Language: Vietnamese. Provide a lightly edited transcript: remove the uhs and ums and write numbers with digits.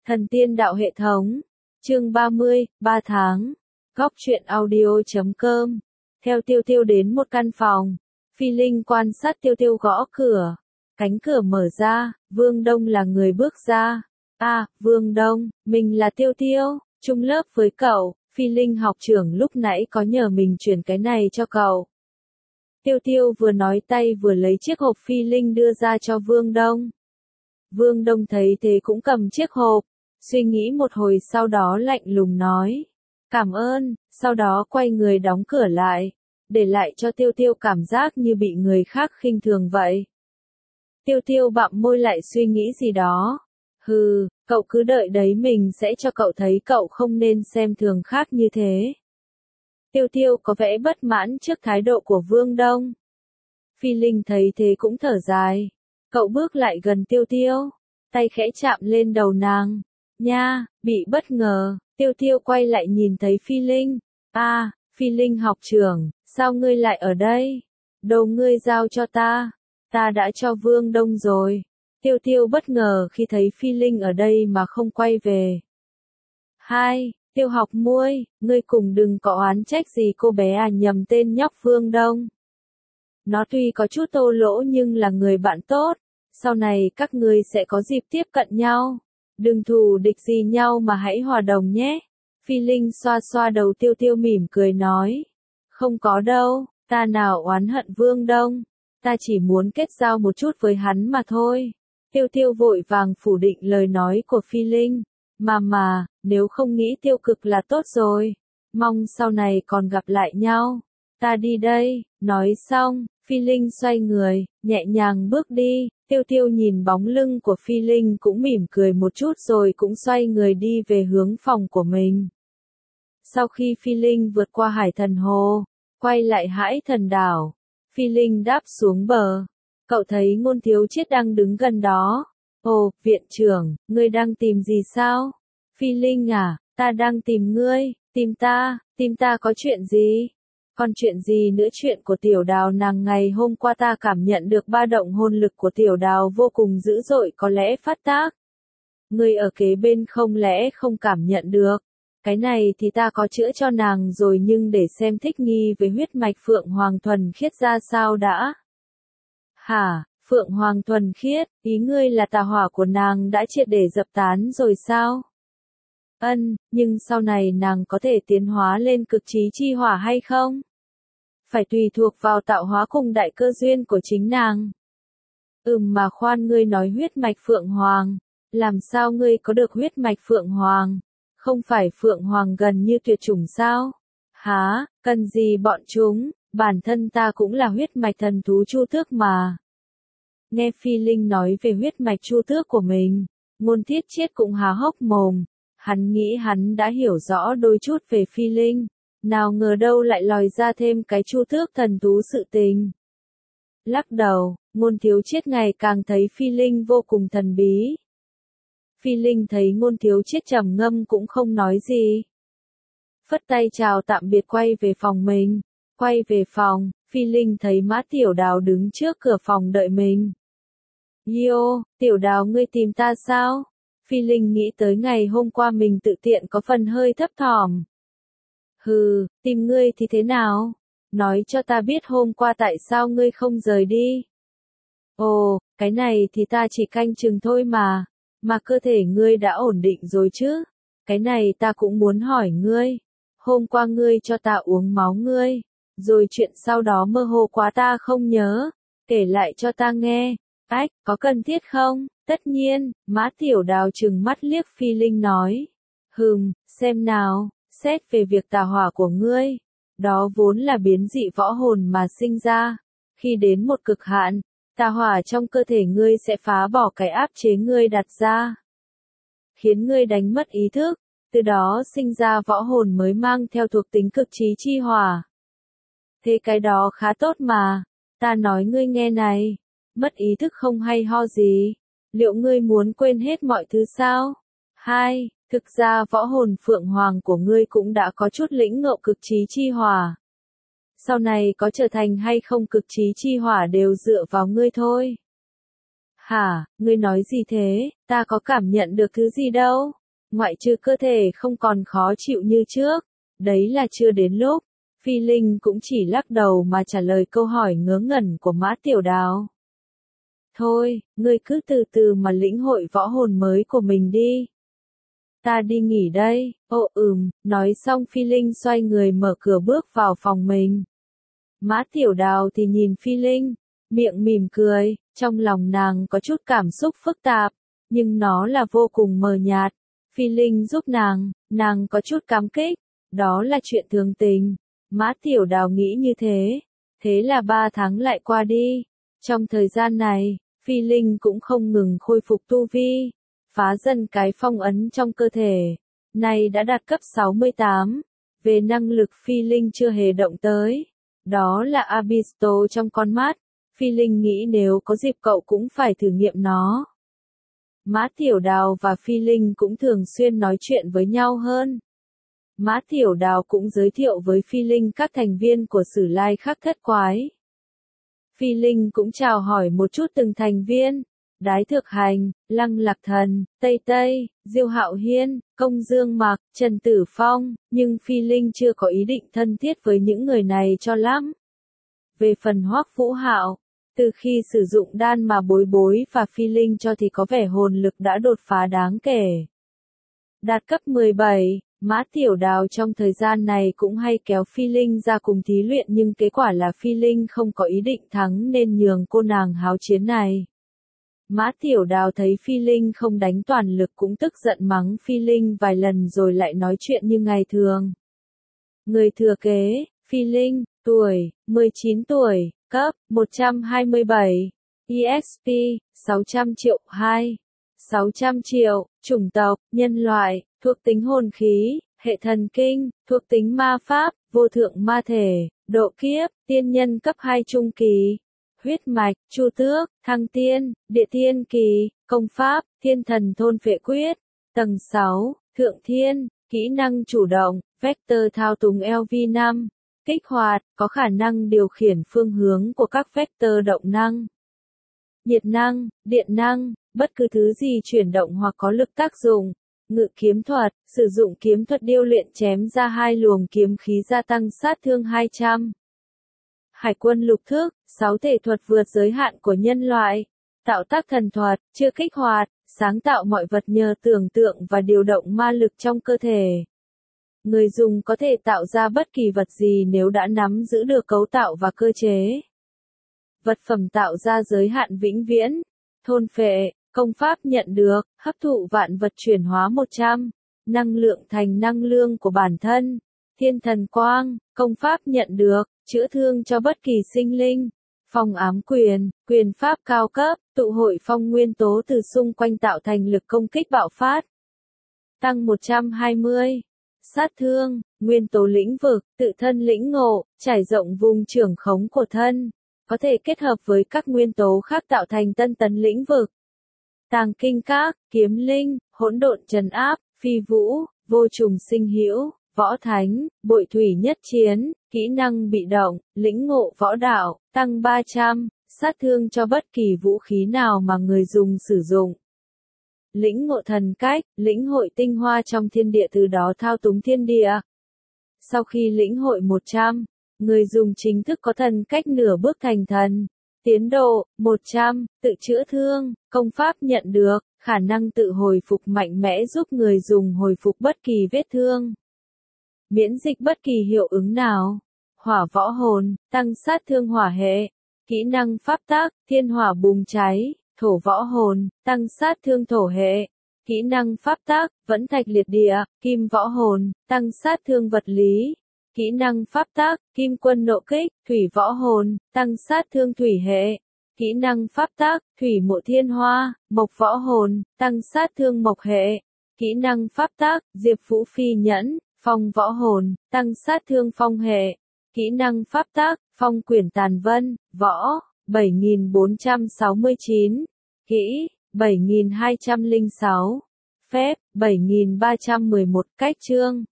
Thần tiên đạo hệ thống. Chương 30, 3 tháng. Góc truyện audio.com. Theo Tiêu Tiêu đến một căn phòng. Phi Linh quan sát Tiêu Tiêu gõ cửa. Cánh cửa mở ra, Vương Đông là người bước ra. Vương Đông, mình là Tiêu Tiêu, chung lớp với cậu. Phi Linh học trưởng lúc nãy có nhờ mình chuyển cái này cho cậu. Tiêu Tiêu vừa nói tay vừa lấy chiếc hộp Phi Linh đưa ra cho Vương Đông. Vương Đông thấy thế cũng cầm chiếc hộp, suy nghĩ một hồi sau đó lạnh lùng nói. Cảm ơn, sau đó quay người đóng cửa lại, để lại cho Tiêu Tiêu cảm giác như bị người khác khinh thường vậy. Tiêu Tiêu bặm môi lại suy nghĩ gì đó. Cậu cứ đợi đấy mình sẽ cho cậu thấy cậu không nên xem thường khác như thế. Tiêu Tiêu có vẻ bất mãn trước thái độ của Vương Đông. Phi Linh thấy thế cũng thở dài. Cậu bước lại gần Tiêu Tiêu, tay khẽ chạm lên đầu nàng. Nha, bị bất ngờ, Tiêu Tiêu quay lại nhìn thấy Phi Linh. Phi Linh học trưởng, sao ngươi lại ở đây? Đồ ngươi giao cho ta đã cho Vương Đông rồi. Tiêu Tiêu bất ngờ khi thấy Phi Linh ở đây mà không quay về. Tiêu học muội, ngươi cùng đừng có oán trách gì cô bé nhầm tên nhóc Vương Đông. Nó tuy có chút thô lỗ nhưng là người bạn tốt, sau này các ngươi sẽ có dịp tiếp cận nhau. Đừng thù địch gì nhau mà hãy hòa đồng nhé. Phi Linh xoa xoa đầu Tiêu Tiêu mỉm cười nói. Không có đâu, ta nào oán hận Vương Đông, ta chỉ muốn kết giao một chút với hắn mà thôi. Tiêu Tiêu vội vàng phủ định lời nói của Phi Linh. Mà, nếu không nghĩ tiêu cực là tốt rồi. Mong sau này còn gặp lại nhau. Ta đi đây, nói xong, Phi Linh xoay người, nhẹ nhàng bước đi. Tiêu Tiêu nhìn bóng lưng của Phi Linh cũng mỉm cười một chút rồi cũng xoay người đi về hướng phòng của mình. Sau khi Phi Linh vượt qua Hải Thần Hồ, quay lại Hải Thần Đảo, Phi Linh đáp xuống bờ. Cậu thấy Ngôn Thiếu Chiết đang đứng gần đó. Ồ, viện trưởng, ngươi đang tìm gì sao? Phi Linh à, ta đang tìm ngươi, tìm ta có chuyện gì? Còn chuyện gì nữa? Chuyện của Tiểu Đào nàng ngày hôm qua ta cảm nhận được ba động hồn lực của Tiểu Đào vô cùng dữ dội, có lẽ phát tác. Ngươi ở kế bên không lẽ không cảm nhận được? Cái này thì ta có chữa cho nàng rồi nhưng để xem thích nghi với huyết mạch Phượng Hoàng thuần khiết ra sao đã. Hả, Phượng Hoàng thuần khiết, ý ngươi là tà hỏa của nàng đã triệt để dập tán rồi sao? Nhưng sau này nàng có thể tiến hóa lên cực chí chi hỏa hay không? Phải tùy thuộc vào tạo hóa cùng đại cơ duyên của chính nàng. Mà khoan, ngươi nói huyết mạch Phượng Hoàng, làm sao ngươi có được huyết mạch Phượng Hoàng? Không phải Phượng Hoàng gần như tuyệt chủng sao? Hả, cần gì bọn chúng, bản thân ta cũng là huyết mạch thần thú Chu Tước mà. Nghe Phi Linh nói về huyết mạch Chu Tước của mình, Ngôn Thiết Chiết cũng há hốc mồm. Hắn nghĩ hắn đã hiểu rõ đôi chút về Phi Linh, nào ngờ đâu lại lòi ra thêm cái Chu Tước thần thú sự tình. Lắc đầu, Ngôn Thiếu Chiết ngày càng thấy Phi Linh vô cùng thần bí. Phi Linh thấy Ngôn Thiếu Chiết trầm ngâm cũng không nói gì. Phất tay chào tạm biệt quay về phòng mình. Quay về phòng, Phi Linh thấy Mã Tiểu Đào đứng trước cửa phòng đợi mình. Tiểu Đào ngươi tìm ta sao? Phi Linh nghĩ tới ngày hôm qua mình tự tiện có phần hơi thấp thỏm. Tìm ngươi thì thế nào? Nói cho ta biết hôm qua tại sao ngươi không rời đi. Ồ, cái này thì ta chỉ canh chừng thôi mà cơ thể ngươi đã ổn định rồi chứ? Cái này ta cũng muốn hỏi ngươi. Hôm qua ngươi cho ta uống máu ngươi, rồi chuyện sau đó mơ hồ quá ta không nhớ, kể lại cho ta nghe. Có cần thiết không? Tất nhiên, Mã Tiểu Đào trừng mắt liếc Phi Linh nói. Xem nào, xét về việc tà hỏa của ngươi, đó vốn là biến dị võ hồn mà sinh ra. Khi đến một cực hạn, tà hỏa trong cơ thể ngươi sẽ phá bỏ cái áp chế ngươi đặt ra, khiến ngươi đánh mất ý thức, từ đó sinh ra võ hồn mới mang theo thuộc tính cực chí chi hỏa. Thế cái đó khá tốt mà, ta nói ngươi nghe này, mất ý thức không hay ho gì. Liệu ngươi muốn quên hết mọi thứ sao? Thực ra võ hồn Phượng Hoàng của ngươi cũng đã có chút lĩnh ngộ cực chí chi hỏa. Sau này có trở thành hay không cực chí chi hỏa đều dựa vào ngươi thôi. Hả, ngươi nói gì thế, ta có cảm nhận được thứ gì đâu. Ngoại trừ cơ thể không còn khó chịu như trước. Đấy là chưa đến lúc. Phi Linh cũng chỉ lắc đầu mà trả lời câu hỏi ngớ ngẩn của Mã Tiểu Đào. Thôi, ngươi cứ từ từ mà lĩnh hội võ hồn mới của mình đi. Ta đi nghỉ đây. Ồ nói xong Phi Linh xoay người mở cửa bước vào phòng mình. Mã Tiểu Đào thì nhìn Phi Linh, miệng mỉm cười, trong lòng nàng có chút cảm xúc phức tạp, nhưng nó là vô cùng mờ nhạt. Phi Linh giúp nàng có chút cảm kích, đó là chuyện thường tình. Mã Tiểu Đào nghĩ như thế. Thế là 3 tháng lại qua đi. Trong thời gian này, Phi Linh cũng không ngừng khôi phục tu vi, phá dần cái phong ấn trong cơ thể. Nay đã đạt cấp 68. Về năng lực Phi Linh chưa hề động tới. Đó là Abisto trong con mắt. Phi Linh nghĩ nếu có dịp cậu cũng phải thử nghiệm nó. Mã Tiểu Đào và Phi Linh cũng thường xuyên nói chuyện với nhau hơn. Mã Tiểu Đào cũng giới thiệu với Phi Linh các thành viên của Sử Lai Khắc Thất Quái. Phi Linh cũng chào hỏi một chút từng thành viên. Đái Thược Hành, Lăng Lạc Thần, Tây Tây, Diêu Hạo Hiên, Công Dương Mặc, Trần Tử Phong, nhưng Phi Linh chưa có ý định thân thiết với những người này cho lắm. Về phần Hoắc Vũ Hạo, từ khi sử dụng đan mà Bối Bối và Phi Linh cho thì có vẻ hồn lực đã đột phá đáng kể. Đạt cấp 17, Mã Tiểu Đào trong thời gian này cũng hay kéo Phi Linh ra cùng thí luyện nhưng kết quả là Phi Linh không có ý định thắng nên nhường cô nàng háo chiến này. Mã Tiểu Đào thấy Phi Linh không đánh toàn lực cũng tức giận mắng Phi Linh vài lần rồi lại nói chuyện như ngày thường. Người thừa kế, Phi Linh, tuổi, 19 tuổi, cấp, 127, EXP, 600 triệu 2, 600 triệu, chủng tộc, nhân loại, thuộc tính hồn khí, hệ thần kinh, thuộc tính ma pháp, vô thượng ma thể, độ kiếp, tiên nhân cấp 2 trung kỳ. Huyết mạch, Chu Tước, Thăng Tiên, Địa Thiên Kỳ, Công pháp, Thiên Thần Thôn Phệ Quyết, tầng 6, Thượng Thiên, kỹ năng chủ động, Vector thao túng LV5, kích hoạt, có khả năng điều khiển phương hướng của các vector động năng. Nhiệt năng, điện năng, bất cứ thứ gì chuyển động hoặc có lực tác dụng. Ngự kiếm thuật, sử dụng kiếm thuật điêu luyện chém ra 2 luồng kiếm khí gia tăng sát thương 200. Hải quân lục thức, 6 thể thuật vượt giới hạn của nhân loại. Tạo tác thần thuật, chưa kích hoạt, sáng tạo mọi vật nhờ tưởng tượng và điều động ma lực trong cơ thể. Người dùng có thể tạo ra bất kỳ vật gì nếu đã nắm giữ được cấu tạo và cơ chế. Vật phẩm tạo ra giới hạn vĩnh viễn. Thôn phệ, công pháp nhận được, hấp thụ vạn vật chuyển hóa 100. Năng lượng thành năng lượng của bản thân. Thiên thần quang, công pháp nhận được, chữa thương cho bất kỳ sinh linh. Phong ám quyền, quyền pháp cao cấp, tụ hội phong nguyên tố từ xung quanh tạo thành lực công kích bạo phát. Tăng 120. Sát thương, nguyên tố lĩnh vực, tự thân lĩnh ngộ, trải rộng vùng trưởng khống của thân. Có thể kết hợp với các nguyên tố khác tạo thành tân tấn lĩnh vực. Tàng kinh các, kiếm linh, hỗn độn trấn áp, phi vũ, vô trùng sinh hữu, võ thánh, bội thủy nhất chiến, kỹ năng bị động, lĩnh ngộ võ đạo, tăng 300, sát thương cho bất kỳ vũ khí nào mà người dùng sử dụng. Lĩnh ngộ thần cách, lĩnh hội tinh hoa trong thiên địa từ đó thao túng thiên địa. Sau khi lĩnh hội 100, người dùng chính thức có thần cách nửa bước thành thần. Tiến độ, 100, tự chữa thương, công pháp nhận được, khả năng tự hồi phục mạnh mẽ giúp người dùng hồi phục bất kỳ vết thương. Miễn dịch bất kỳ hiệu ứng nào. Hỏa võ hồn, tăng sát thương hỏa hệ. Kỹ năng pháp tác, thiên hỏa bùng cháy. Thổ võ hồn, tăng sát thương thổ hệ. Kỹ năng pháp tác, vẫn thạch liệt địa. Kim võ hồn, tăng sát thương vật lý. Kỹ năng pháp tác, kim quân nộ kích. Thủy võ hồn, tăng sát thương thủy hệ. Kỹ năng pháp tác, thủy mộ thiên hoa. Mộc võ hồn, tăng sát thương mộc hệ. Kỹ năng pháp tác, diệp vũ phi nhẫn. Phong võ hồn, tăng sát thương phong hệ. Kỹ năng pháp tác, phong quyển tàn vân, võ, 7469. Kỹ, 7206. Phép, 7311. Cách chương.